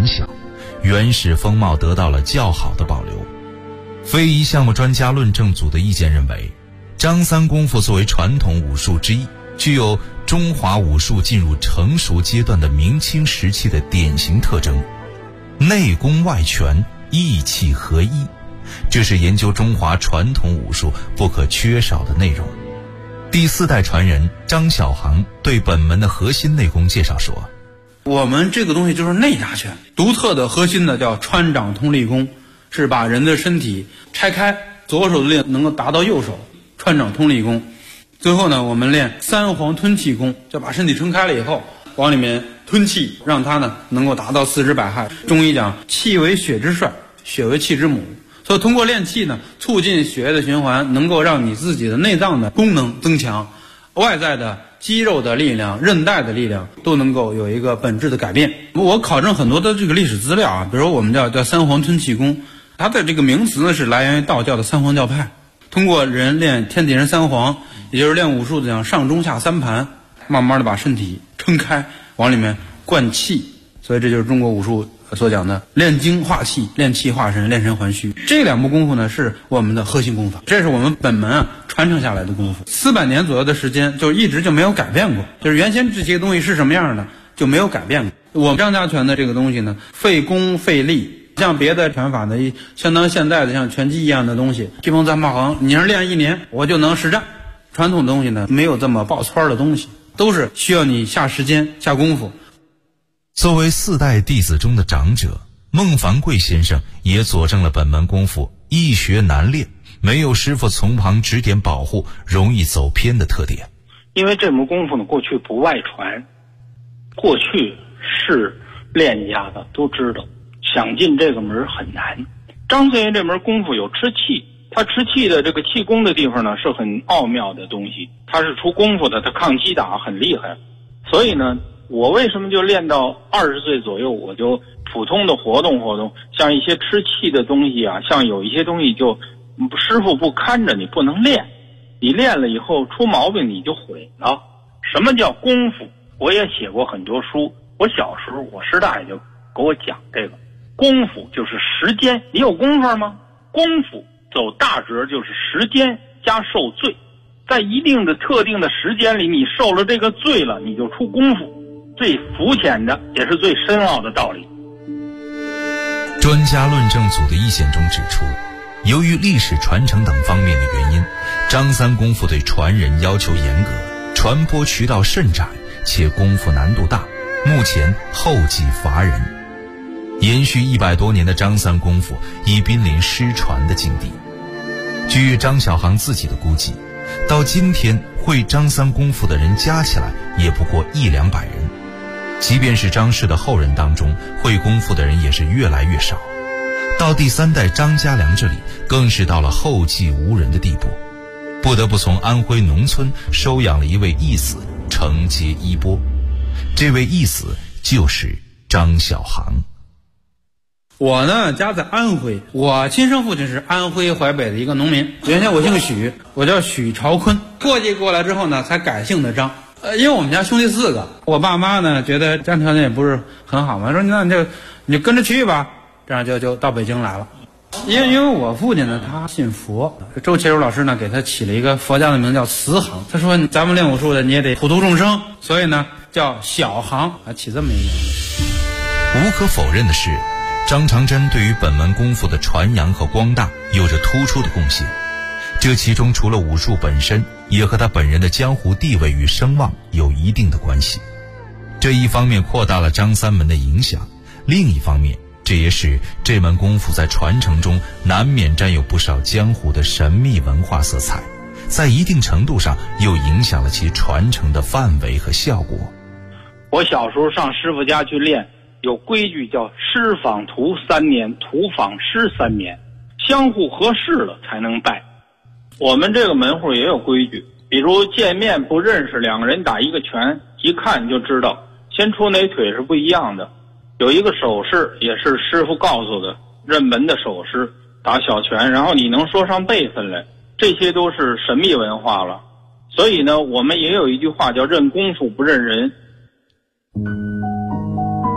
影响，原始风貌得到了较好的保留。非遗项目专家论证组的意见认为，张三功夫作为传统武术之一，具有中华武术进入成熟阶段的明清时期的典型特征，内功外权，意气合一，这是研究中华传统武术不可缺少的内容。第4代传人张小航对本门的核心内功介绍说， 我们这个东西就是内家拳，独特的核心的叫穿掌通力功，是把人的身体拆开，左手的力能够达到右手，穿掌通力功。最后呢，我们练三黄吞气功，就把身体撑开了以后往里面吞气，让它呢能够达到四肢百骸。中医讲气为血之帅，血为气之母，所以通过练气呢，促进血液的循环，能够让你自己的内脏的功能增强，外在的肌肉的力量、韧带的力量都能够有一个本质的改变。我考证很多的这个历史资料啊，比如说我们叫三黄吞气功，它的这个名词呢是来源于道教的三黄教派。通过人练天地人三黄，也就是练武术的讲上中下三盘，慢慢的把身体撑开，往里面灌气。所以这就是中国武术所讲的练精化气、练气化神、练神还虚。这2部功夫呢是我们的核心功法，这是我们本门传承下来的功夫，400年左右的时间就一直就没有改变过，就是原先这些东西是什么样的就没有改变过。我们张家拳的这个东西呢，费功费力。像别的拳法呢，相当现代的像拳击一样的东西，疾风三炮横，你要练1年我就能实战。传统的东西呢，没有这么爆圈的东西，都是需要你下时间下功夫。 作为4代弟子中的长者，孟凡贵先生也佐证了本门功夫易学难练，没有师傅从旁指点保护，容易走偏的特点。 因为这门功夫呢，过去不外传，过去是练家的都知道，想进这个门很难。张三爷这门功夫有吃气，他吃气的这个气功的地方呢是很奥妙的东西，他是出功夫的，他抗击打很厉害。所以呢，我为什么就练到20岁左右，我就普通的活动活动，像一些吃气的东西啊，像有一些东西就师傅不看着你不能练，你练了以后出毛病你就毁了。什么叫功夫？我也写过很多书，我小时候我师大爷就给我讲这个功夫就是时间，你有功夫吗？功夫走大折就是时间加受罪，在一定的特定的时间里，你受了这个罪了，你就出功夫。最肤浅的也是最深奥的道理。 专家论证组的意见中指出，由于历史传承等方面的原因，张三功夫对传人要求严格，传播渠道甚窄，且功夫难度大，目前后继乏人。延续100多年的张三功夫已濒临失传的境地。据张小航自己的估计，到今天会张三功夫的人加起来也不过100-200人，即便是张氏的后人当中，会功夫的人也是越来越少。到第3代张家良这里，更是到了后继无人的地步，不得不从安徽农村收养了一位义子承接衣钵。这位义子就是张小航。 我呢家在安徽，我亲生父亲是安徽淮北的一个农民，原先我姓许，我叫许朝坤，过继过来之后呢才改姓的张。因为我们家兄弟4个，我爸妈呢觉得家庭条件也不是很好嘛，说那你就跟着去吧，这样就到北京来了。因为我父亲呢他信佛，周启儒老师呢给他起了一个佛家的名叫慈航，他说咱们练武术的你也得普度众生，所以呢叫小航，起这么一个名。 无可否认的是，张长真对于本门功夫的传扬和光大有着突出的贡献，这其中除了武术本身，也和他本人的江湖地位与声望有一定的关系。这一方面扩大了张三门的影响，另一方面这也使这门功夫在传承中难免沾有不少江湖的神秘文化色彩，在一定程度上又影响了其传承的范围和效果。 我小时候上师傅家去练，有规矩叫师访徒3年，徒访师3年，相互合适了才能拜。我们这个门户也有规矩，比如见面不认识，2个人打一个拳，一看就知道先出哪腿是不一样的。有一个手势也是师傅告诉的，认门的手势，打小拳，然后你能说上辈分来，这些都是神秘文化了。所以呢，我们也有一句话叫认功夫不认人。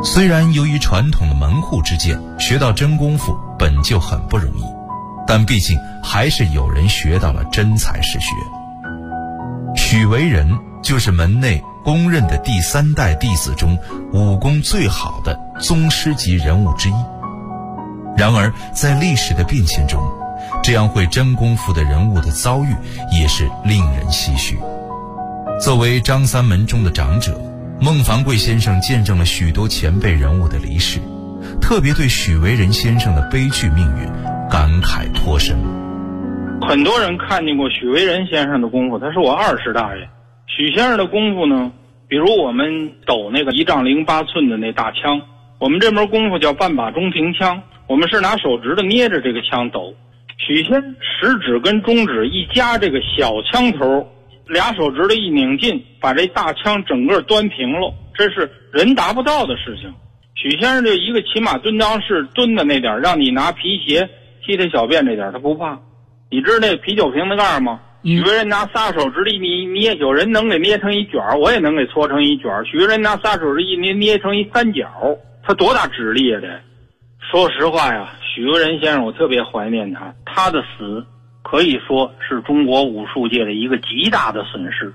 虽然由于传统的门户之见，学到真功夫本就很不容易，但毕竟还是有人学到了真才实学。许为仁就是门内公认的第3代弟子中武功最好的宗师级人物之一。然而在历史的变迁中，这样会真功夫的人物的遭遇也是令人唏嘘。作为张三门中的长者，孟凡贵先生见证了许多前辈人物的离世，特别对许为仁先生的悲剧命运感慨颇深。 很多人看见过许为仁先生的功夫，他是我20大爷。许先生的功夫呢，比如我们抖那个1丈08寸的那大枪，我们这门功夫叫半把中平枪，我们是拿手指头捏着这个枪抖。许先食指跟中指一夹这个小枪头，俩手指头一拧进，把这大枪整个端平了，这是人达不到的事情。许先生这一个骑马蹲裆式蹲的那点，让你拿皮鞋踢他小便这点他不怕。你知道那啤酒瓶子盖吗？许为仁拿仨手指头一捏，有人能给捏成一卷，我也能给搓成一卷。许为仁拿仨手指一捏成一3角，他多大指力啊！这说实话呀，许为仁先生我特别怀念他，他的死可以说是中国武术界的一个极大的损失。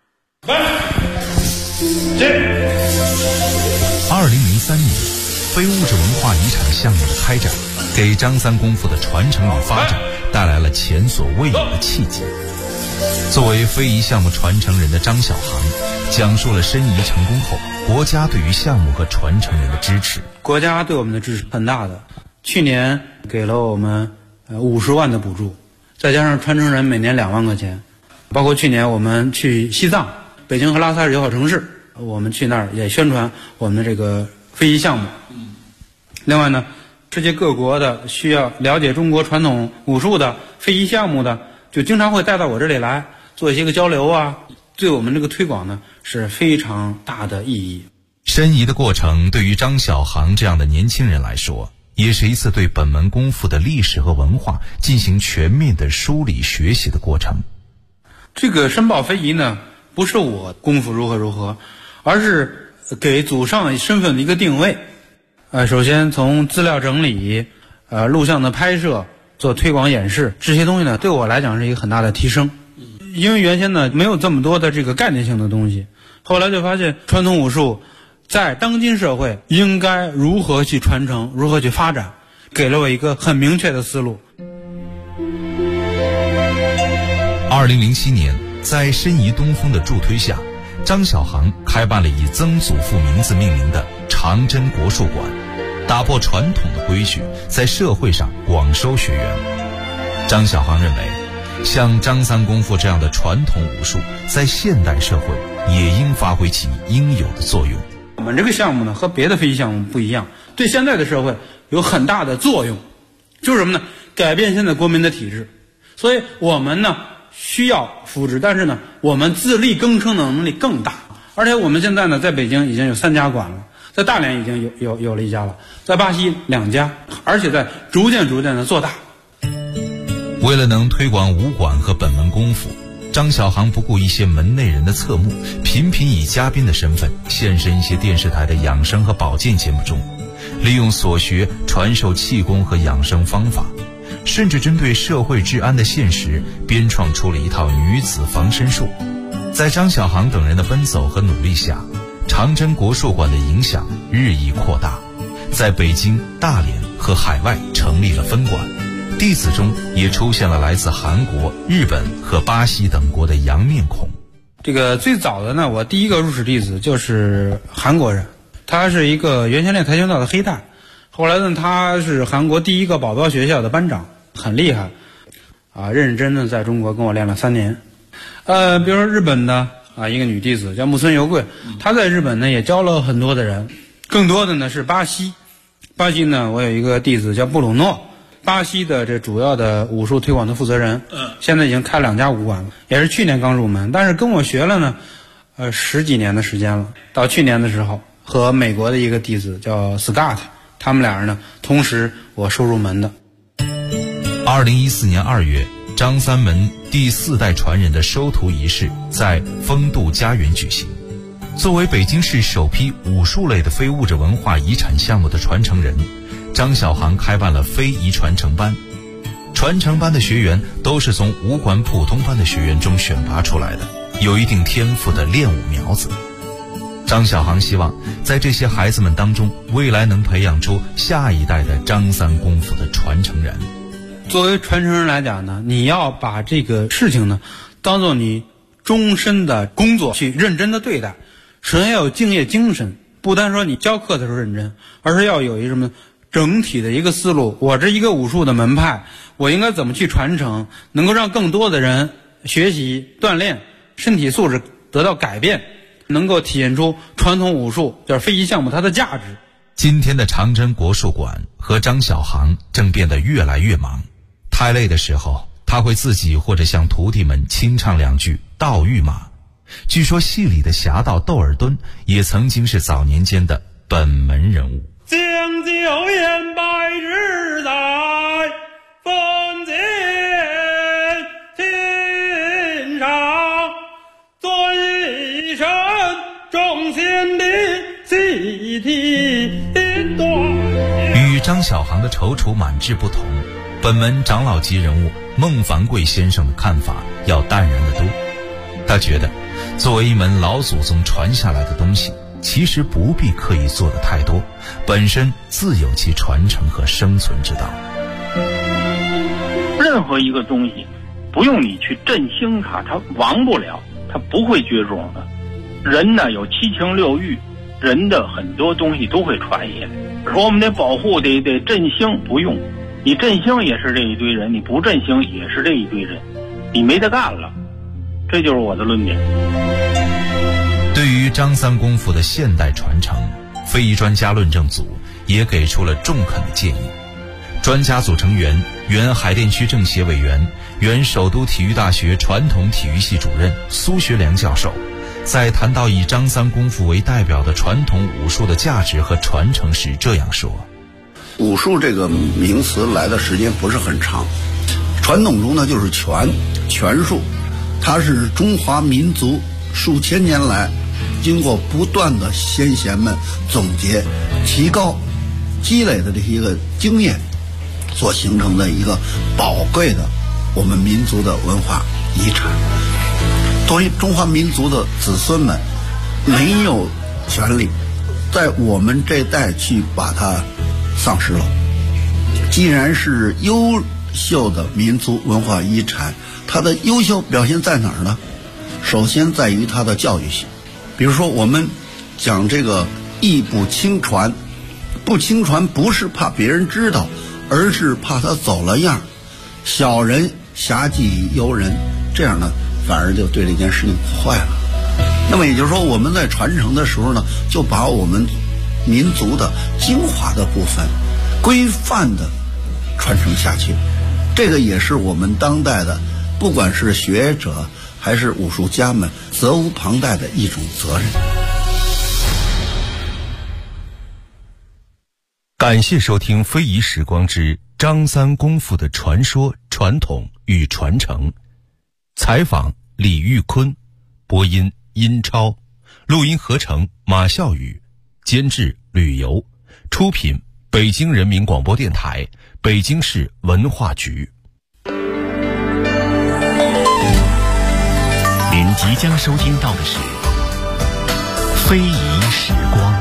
2003年，非物质文化遗产项目的开展，给张三功夫的传承与发展带来了前所未有的契机。作为非遗项目传承人的张小航，讲述了申遗成功后国家对于项目和传承人的支持。 国家对我们的支持很大的，去年给了我们50万的补助，再加上传承人每年2万块钱，包括去年我们去西藏，北京和拉萨是友好城市，我们去那儿也宣传我们的这个非遗项目。另外呢，世界各国的需要了解中国传统武术的非遗项目的，就经常会带到我这里来做一些个交流啊，对我们这个推广呢是非常大的意义。 申遗的过程对于张小航这样的年轻人来说，也是一次对本门功夫的历史和文化进行全面的梳理学习的过程。 这个申报非遗呢，不是我功夫如何，而是给祖上身份的一个定位。首先从资料整理、录像的拍摄、做推广演示，这些东西呢，对我来讲是一个很大的提升。因为原先呢没有这么多的这个概念性的东西，后来就发现传统武术在当今社会应该如何去传承，如何去发展，给了我一个很明确的思路。 2007年，在申遗东风的助推下，张小航开办了以曾祖父名字命名的长征国术馆，打破传统的规矩，在社会上广收学员。张小航认为，像张三功夫这样的传统武术，在现代社会也应发挥其应有的作用。 我们这个项目呢，和别的非遗项目不一样，对现在的社会有很大的作用，就是什么呢？改变现在国民的体制。所以我们呢需要扶持，但是呢，我们自力更生的能力更大。而且我们现在呢，在北京已经有3家馆了，在大连已经有了1家了，在巴西2家，而且在逐渐的做大。 为了能推广武馆和本门功夫，张小航不顾一些门内人的侧目，频频以嘉宾的身份现身一些电视台的养生和保健节目中，利用所学传授气功和养生方法，甚至针对社会治安的现实编创出了一套女子防身术。在张小航等人的奔走和努力下，长征国术馆的影响日益扩大，在北京、大连和海外成立了分馆，弟子中也出现了来自韩国、日本和巴西等国的洋面孔。 这个最早的呢，我第一个入室弟子就是韩国人，他是一个原先练跆拳道的黑带，后来呢他是韩国第一个保镖学校的班长，很厉害认认真真在中国跟我练了3年。比如说日本的一个女弟子叫木村由贵，她在日本呢也教了很多的人。更多的呢是巴西呢，我有一个弟子叫布鲁诺，巴西的这主要的武术推广的负责人，现在已经开2家武馆了，也是去年刚入门，但是跟我学了呢10几年的时间了。到去年的时候，和美国的一个弟子叫 Scott， 他们俩人呢同时我收入门的。 2014年2月，张三门第4代传人的收徒仪式在丰度家园举行。 作为北京市首批武术类的非物质文化遗产项目的传承人，张小航开办了非遗传承班。传承班的学员都是从武馆普通班的学员中选拔出来的，有一定天赋的练武苗子。张小航希望在这些孩子们当中，未来能培养出下一代的张三功夫的传承人。 作为传承人来讲呢，你要把这个事情呢当做你终身的工作去认真的对待。首先要有敬业精神，不单说你教课的时候认真，而是要有一什么整体的一个思路。我这一个武术的门派，我应该怎么去传承，能够让更多的人学习锻炼，身体素质得到改变，能够体现出传统武术就是非遗项目它的价值。 今天的长真国术馆和张小航正变得越来越忙，太累的时候他会自己或者向徒弟们清唱两句道玉马。据说戏里的侠盗窦尔敦也曾经是早年间的本门人物。 将酒言百日在，分见天上，尊一声众先帝细听断。 与张小航的踌躇满志不同，本门长老级人物孟凡贵先生的看法要淡然得多。他觉得作为一门老祖宗传下来的东西，其实不必刻意做得太多，本身自有其传承和生存之道。 任何一个东西不用你去振兴它，它亡不了，它不会绝种的。人呢有七情六欲，人的很多东西都会传下来。说我们得保护得振兴，不用，你振兴也是这一堆人，你不振兴也是这一堆人，你没得干了。这就是我的论点。 对于张三功夫的现代传承，非遗专家论证组也给出了中肯的建议。专家组成员原海淀区政协委员、原首都体育大学传统体育系主任苏学良教授，在谈到以张三功夫为代表的传统武术的价值和传承时这样说： 武术这个名词来的时间不是很长，传统中呢就是拳术，它是中华民族数千年来经过不断的先贤们总结、提高、积累的这一个经验所形成的一个宝贵的我们民族的文化遗产。作为中华民族的子孙们，没有权利在我们这代去把它丧失了。既然是优秀的民族文化遗产，它的优秀表现在哪儿呢？首先在于它的教育性。比如说我们讲这个艺不轻传，不轻传不是怕别人知道，而是怕他走了样，小人侠技尤人，这样呢反而就对这件事情破坏了。那么也就是说，我们在传承的时候呢，就把我们民族的精华的部分规范的传承下去。这个也是我们当代的不管是学者还是武术家们责无旁贷的一种责任。 感谢收听《非遗时光之张三功夫的传说、传统与传承》，采访李玉坤，播音殷超，录音合成马笑宇，监制旅游，出品北京人民广播电台、北京市文化局。 您即将收听到的是《非遗时光》。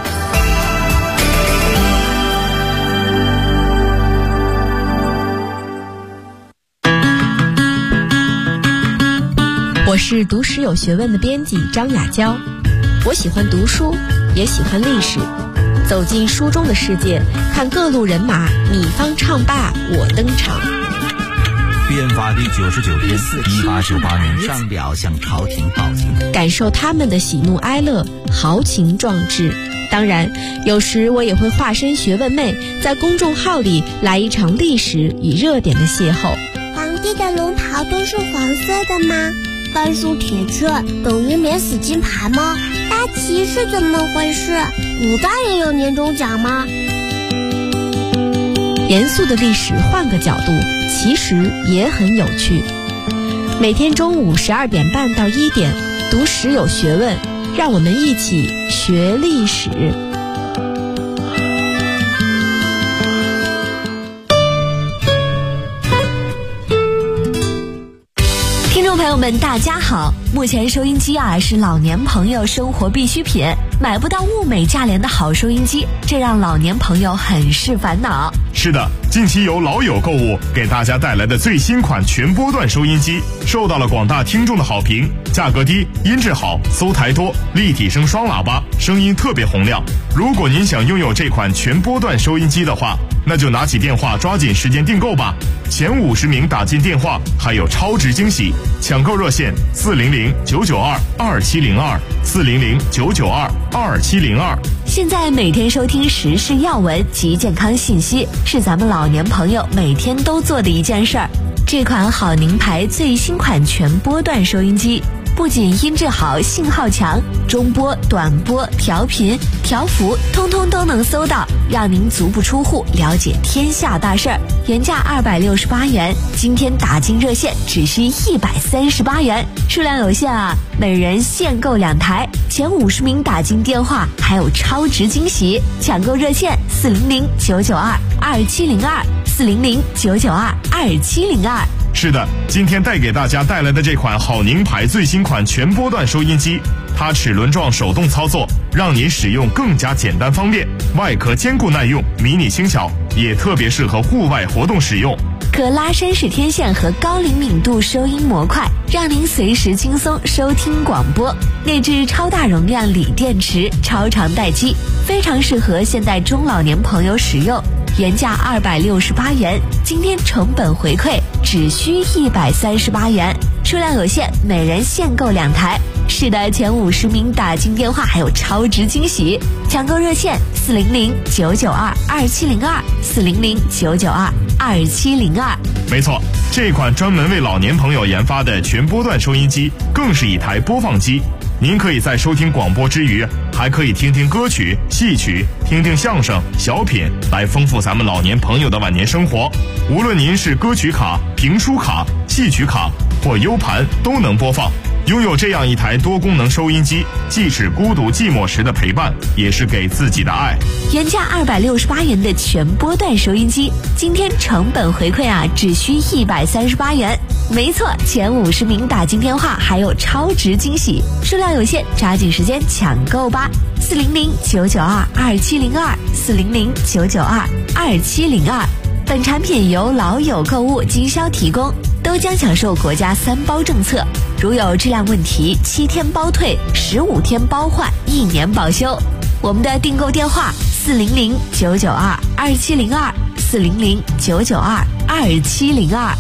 我是读史有学问的编辑张雅娇，我喜欢读书，也喜欢历史，走进书中的世界，看各路人马，你方唱罢我登场。 变法第99天，1898年上表向朝廷报警， 感受他们的喜怒哀乐，豪情壮志。当然，有时我也会化身学问妹，在公众号里来一场历史与热点的邂逅。 皇帝的龙袍都是黄色的吗？番薯铁券等于免死金牌吗？大旗是怎么回事？古代也有年终奖吗？ 严肃的历史换个角度，其实也很有趣。每天中午12点半到1点，读史有学问， 让我们一起学历史。听众朋友们大家好，目前收音机是老年朋友生活必需品，买不到物美价廉的好收音机，这让老年朋友很是烦恼。 是的，近期由老友购物给大家带来的最新款全波段收音机受到了广大听众的好评，价格低，音质好，搜台多，立体声双喇叭，声音特别洪亮。如果您想拥有这款全波段收音机的话，那就拿起电话抓紧时间订购吧，前50名打进电话还有超值惊喜，抢购热线400-992-2702，400-992-2702。 现在每天收听时事要闻及健康信息，是咱们老年朋友每天都做的一件事儿。这款好宁牌最新款全波段收音机，不仅音质好，信号强，中波、短波、调频、调幅通通都能搜到，让您足不出户了解天下大事儿。原价268元，今天打进热线只需138元，数量有限每人限购2台，前50名打进电话还有超值惊喜，抢购热线400-992-2702，400-992-2702。 是的，今天带给大家带来的这款好宁牌最新款全波段收音机，它齿轮状手动操作，让您使用更加简单方便，外壳坚固耐用，迷你轻巧，也特别适合户外活动使用。 可拉伸式天线和高灵敏度收音模块，让您随时轻松收听广播。内置超大容量锂电池，超长待机，非常适合现代中老年朋友使用。原价268元，今天成本回馈只需138元，数量有限，每人限购2台。是的，前50名打进电话还有超值惊喜，抢购热线400-992-2702，400-992-2702。 没错，这款专门为老年朋友研发的全波段收音机更是一台播放机，您可以在收听广播之余，还可以听听歌曲、戏曲，听听相声、小品，来丰富咱们老年朋友的晚年生活。无论您是歌曲卡、评书卡、戏曲卡或 U 盘都能播放。拥有这样一台多功能收音机，既是孤独寂寞时的陪伴，也是给自己的爱。 原价268元的全波段收音机，今天成本回馈只需138元。没错，前50名打进电话还有超值惊喜，数量有限，抓紧时间抢购吧！400-992-2702，400-992-2702。本产品由老友购物经销提供，都将享受国家3包政策，如有质量问题7天包退，15天包换，1年保修。我们的订购电话400-992-2702，400-992-2702。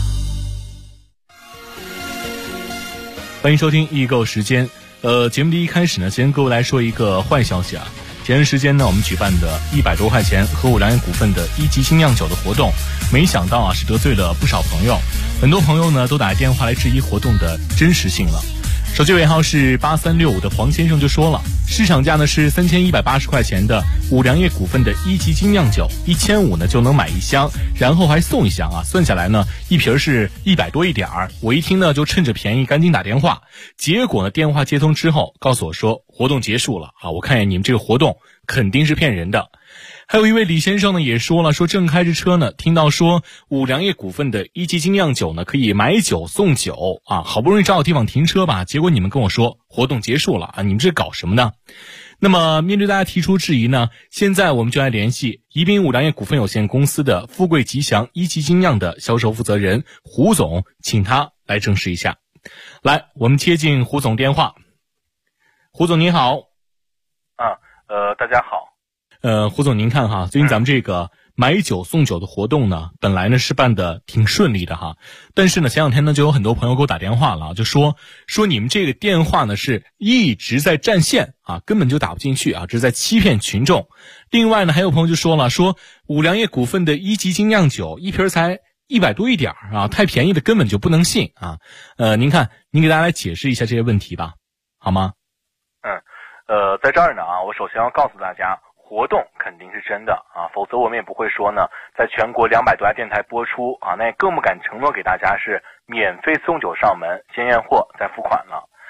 欢迎收听易购时间。节目的一开始呢，先跟各位来说一个坏消息前段时间呢，我们举办的100多块钱和五粮液股份的1级精酿酒的活动，没想到是得罪了不少朋友，很多朋友呢都打电话来质疑活动的真实性了。手机尾号是8365的黄先生就说了，市场价呢是3180块钱的五粮液股份的1级精酿酒，1500呢就能买1箱，然后还送1箱算下来呢一瓶是100多一点儿。我一听呢就趁着便宜赶紧打电话，结果呢电话接通之后告诉我说活动结束了我看见你们这个活动肯定是骗人的。还有一位李先生呢也说了，说正开着车呢，听到说五粮液股份的1级精酿酒呢可以买酒送酒好不容易找到地方停车吧，结果你们跟我说活动结束了你们这搞什么呢？那么面对大家提出质疑呢，现在我们就来联系宜宾五粮液股份有限公司的富贵吉祥1级精酿的销售负责人胡总，请他来证实一下。来，我们接进胡总电话。胡总您好。 大家好。 胡总您看最近咱们这个买酒送酒的活动呢，本来呢是办的挺顺利的但是呢前两天呢就有很多朋友给我打电话了，就说你们这个电话呢是一直在占线根本就打不进去这是在欺骗群众。另外呢还有朋友就说了，说五粮液股份的1级精酿酒一瓶才100多一点太便宜的根本就不能信您看您给大家来解释一下这些问题吧，好吗？ 在这儿呢我首先要告诉大家，活动肯定是真的否则我们也不会说呢在全国200多家电台播出那也更不敢承诺给大家是免费送酒上门，先验货再付款了。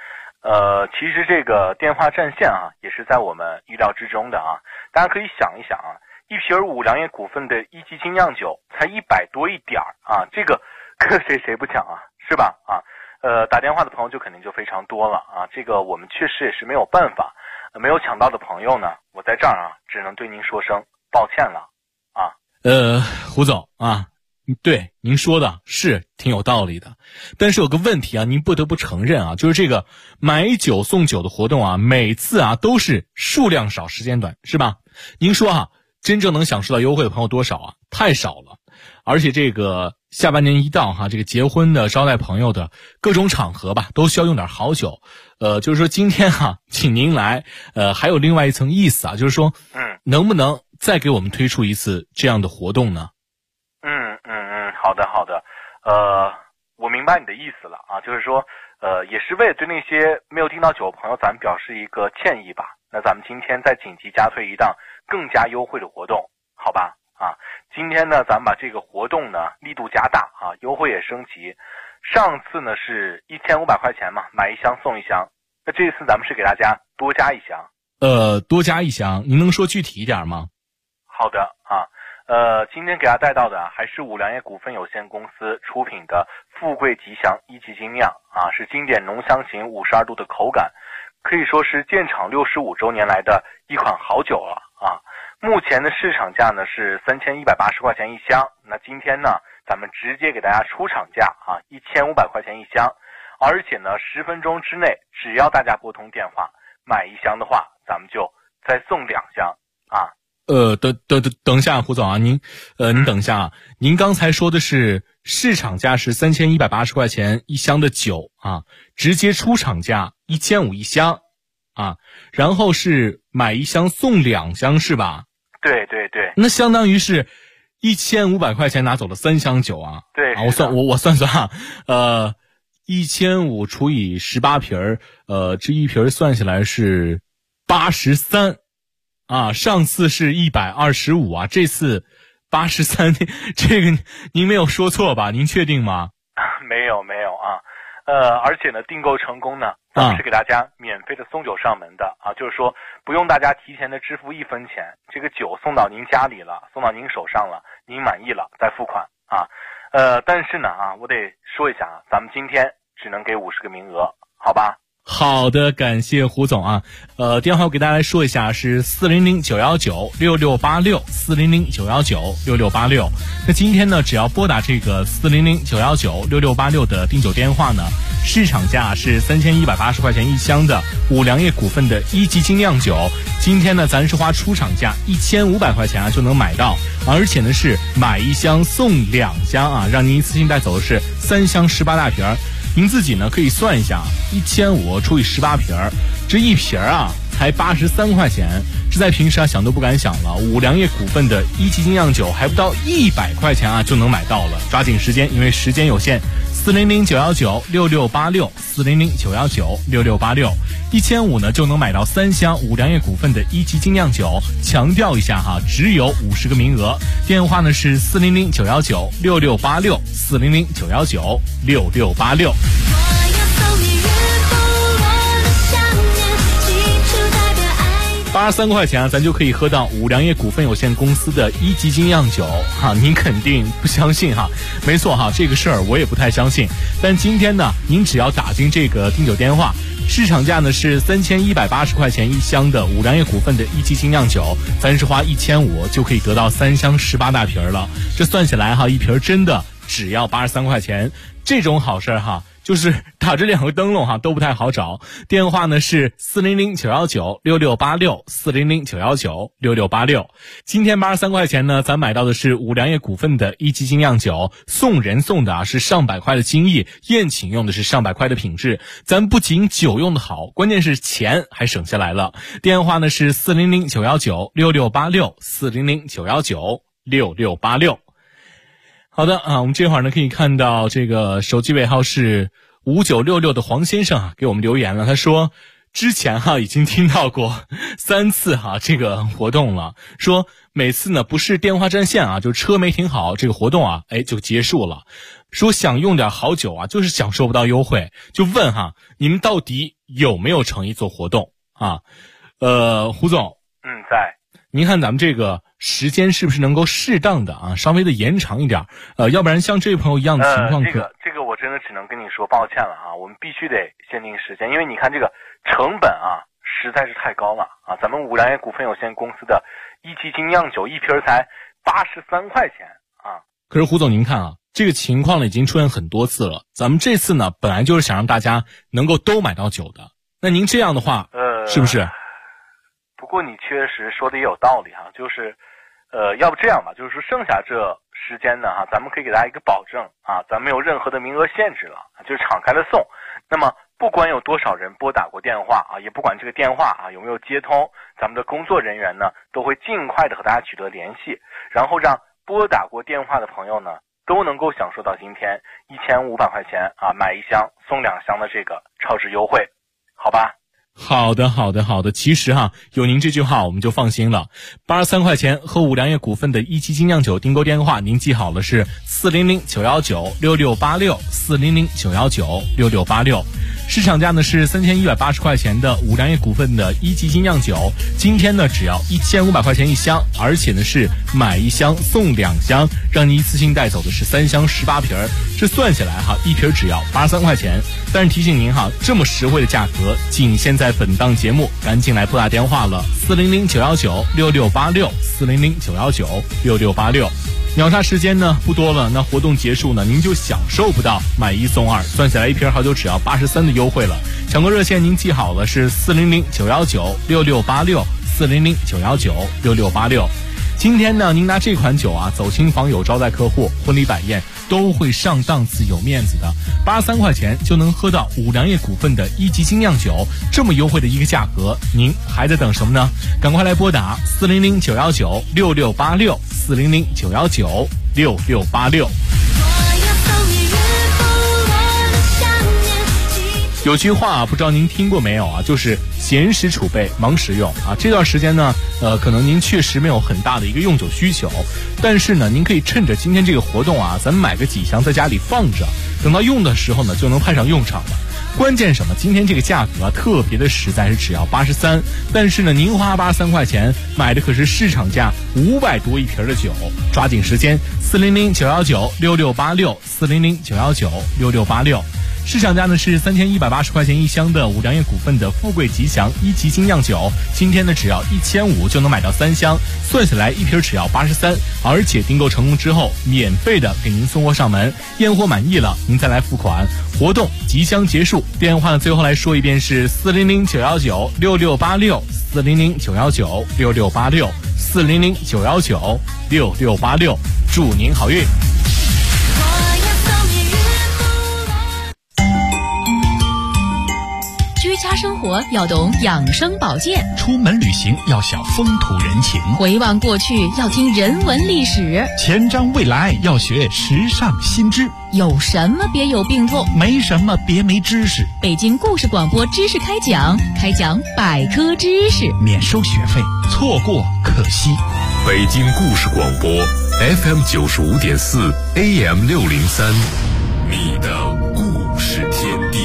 其实这个电话占线啊，也是在我们意料之中的啊。大家可以想一想啊，一瓶五粮液股份的一级精酿酒才100多一点啊，这个搁谁不抢啊，是吧？啊，打电话的朋友就肯定就非常多了啊。这个我们确实也是没有办法，没有抢到的朋友呢，我在这儿啊，只能对您说声抱歉了啊。 胡总啊。对，您说的是挺有道理的，但是有个问题啊，您不得不承认啊，就是这个买酒送酒的活动啊，每次啊都是数量少时间短，是吧？您说啊，真正能享受到优惠的朋友多少啊？太少了。而且这个下半年一到哈，这个结婚的、招待朋友的各种场合吧，都需要用点好酒。就是说今天哈，请您来，还有另外一层意思啊，就是说，能不能再给我们推出一次这样的活动呢？ 好的，我明白你的意思了啊，就是说，也是为了对那些没有订到酒的朋友，咱们表示一个歉意吧。那咱们今天再紧急加推一档更加优惠的活动，好吧？啊，今天呢，咱们把这个活动呢力度加大啊，优惠也升级。上次呢是1500块钱嘛，买一箱送一箱，那这次咱们是给大家多加一箱。 多加一箱，您能说具体一点吗？ 好的啊。今天给大家带到的还是五粮液股份有限公司出品的富贵吉祥一级精酿啊，是经典浓香型52度的口感，可以说是建厂65周年来的一款好酒了啊。目前的市场价呢是3180块钱一箱，那今天呢咱们直接给大家出厂价啊1500块钱一箱，而且呢10分钟之内只要大家拨通电话买一箱的话，咱们就再送2箱啊。 等一下，胡总啊，您等一下啊，您刚才说的是市场价是3180块钱一箱的酒啊，直接出厂价1500一箱啊，然后是买一箱送2箱是吧？ 对， 那相当于是1500块钱拿走了3箱酒啊。 对， 啊，我算啊，1500除以18瓶这一瓶算下来是83。啊，上次是125啊，这次83，这个您没有说错吧？您确定吗？ 没有啊，而且呢，订购成功呢，咱们是给大家免费的送酒上门的啊，就是说不用大家提前的支付1分钱，这个酒送到您家里了，送到您手上了，您满意了再付款啊。但是呢啊，我得说一下啊，咱们今天只能给50个名额，好吧？ 好的，感谢胡总啊。电话我给大家来说一下，是400-919-6686，400-919-6686。那今天呢，只要拨打这个400-919-6686的订酒电话呢，市场价是3180块钱一箱的五粮液股份的一级精酿酒。今天呢，咱是花出厂价1500块钱啊就能买到，而且呢是买一箱送2箱啊，让您一次性带走的是3箱18大瓶。您自己呢可以算一下，1500除以18瓶，这一瓶啊才83块钱，这在平时啊想都不敢想了。五粮液股份的一级精酿酒还不到100块钱啊就能买到了，抓紧时间，因为时间有限。400-919-6686，400-919-6686，1500呢就能买到3箱五粮液股份的一级精酿酒。强调一下哈，只有50个名额。电话呢是400-919-6686，400-919-6686。83块钱啊，咱就可以喝到五粮液股份有限公司的一级精酿酒哈，您肯定不相信哈？没错哈，这个事儿我也不太相信。但今天呢，您只要打进这个订酒电话，市场价呢是3180块钱一箱的五粮液股份的一级精酿酒，咱是花1500就可以得到3箱18大瓶了。这算下来哈，一瓶真的只要83块钱，这种好事哈。就是打这2个灯笼哈都不太好找，电话呢是400-919-6686，400-919-6686。今天83块钱呢，咱买到的是五粮液股份的一级精酿酒，送人送的啊是上百块的精益，宴请用的是上百块的品质。咱不仅酒用的好，关键是钱还省下来了。电话呢是400-919-6686，400-919-6686。好的啊，我们这会儿呢可以看到这个手机尾号是5966的黄先生啊给我们留言了，他说之前已经听到过3次这个活动了，说每次呢不是电话占线就车没停好，这个活动就结束了。说想用点好酒就是享受不到优惠，就问你们到底有没有诚意做活动胡总， 在。 您看咱们这个时间是不是能够适当的稍微的延长一点？要不然像这位朋友一样的情况这个我真的只能跟你说抱歉了我们必须得限定时间，因为你看这个成本实在是太高了咱们五粮液股份有限公司的一级精酿酒一瓶才83块钱可是胡总您看这个情况呢已经出现很多次了，咱们这次呢本来就是想让大家能够都买到酒的，那您这样的话是不是？ 不过你确实说的也有道理就是要不这样吧，就是说剩下这时间呢咱们可以给大家一个保证咱们没有任何的名额限制了，就是敞开了送。那么不管有多少人拨打过电话也不管这个电话有没有接通，咱们的工作人员呢都会尽快的和大家取得联系，然后让拨打过电话的朋友呢都能够享受到今天1500块钱买1箱送2箱的这个超值优惠，好吧？ 好的，其实有您这句话我们就放心了。83块钱和五粮液股份的一期精酿酒订购电话您记好了，是400-919-6686，400-919-6686。市场价呢是3180块钱的五粮液股份的一级精酿酒，今天呢只要1500块钱1箱，而且呢是买1箱送2箱，让你一次性带走的是3箱18瓶，这算下来一瓶只要83块钱。但是提醒您这么实惠的价格仅限在本档节目，赶紧来拨打电话了，400-919-6686，400-919-6686。秒杀时间呢不多了，那活动结束呢您就享受不到买1送2，算下来一瓶好酒只要83的优惠了。抢购热线您记好了，是400-919-6686，400-919-6686。今天呢您拿这款酒走亲访友、招待客户、婚礼摆宴都会上档次有面子的，83块钱就能喝到五粮液股份的一级精酿酒，这么优惠的一个价格，您还在等什么呢？赶快来拨打400-919-6686，400-919-6686。有句话不知道您听过没有就是闲时储备，忙时用这段时间呢可能您确实没有很大的一个用酒需求，但是呢您可以趁着今天这个活动咱们买个几箱在家里放着，等到用的时候呢就能派上用场了。关键什么？今天这个价格特别的实在，是只要83，但是呢您花83块钱买的可是市场价500多一瓶的酒，抓紧时间，400-919-6686，400-919-6686。市场价呢是3180块钱1箱的五粮液股份的富贵吉祥一级精酿酒，今天呢只要1500就能买到3箱，算下来一瓶只要83，而且订购成功之后免费的给您送货上门，验货满意了您再来付款。活动即将结束，电话呢最后来说一遍是400-919-6686，400-919-6686，400-919-6686，祝您好运。 居家生活要懂养生保健， 出门旅行要晓风土人情， 回望过去要听人文历史， 前瞻未来要学时尚新知。 有什么别有病痛， 没什么别没知识。 北京故事广播知识开讲百科知识， 免收学费，错过可惜。 北京故事广播 FM95.4 AM603，你的故事天地。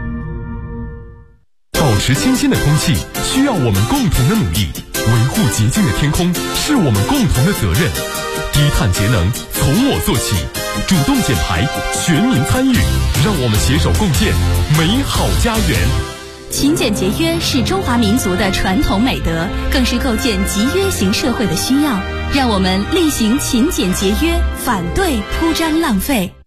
保持清新的空气需要我们共同的努力，维护洁净的天空是我们共同的责任。低碳节能从我做起，主动减排，全民参与，让我们携手共建美好家园。 勤俭节约是中华民族的传统美德，更是构建集约型社会的需要。让我们力行勤俭节约，反对铺张浪费。